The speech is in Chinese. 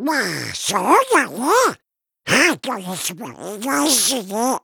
まあ、そうだね。ハートにすもいないしね。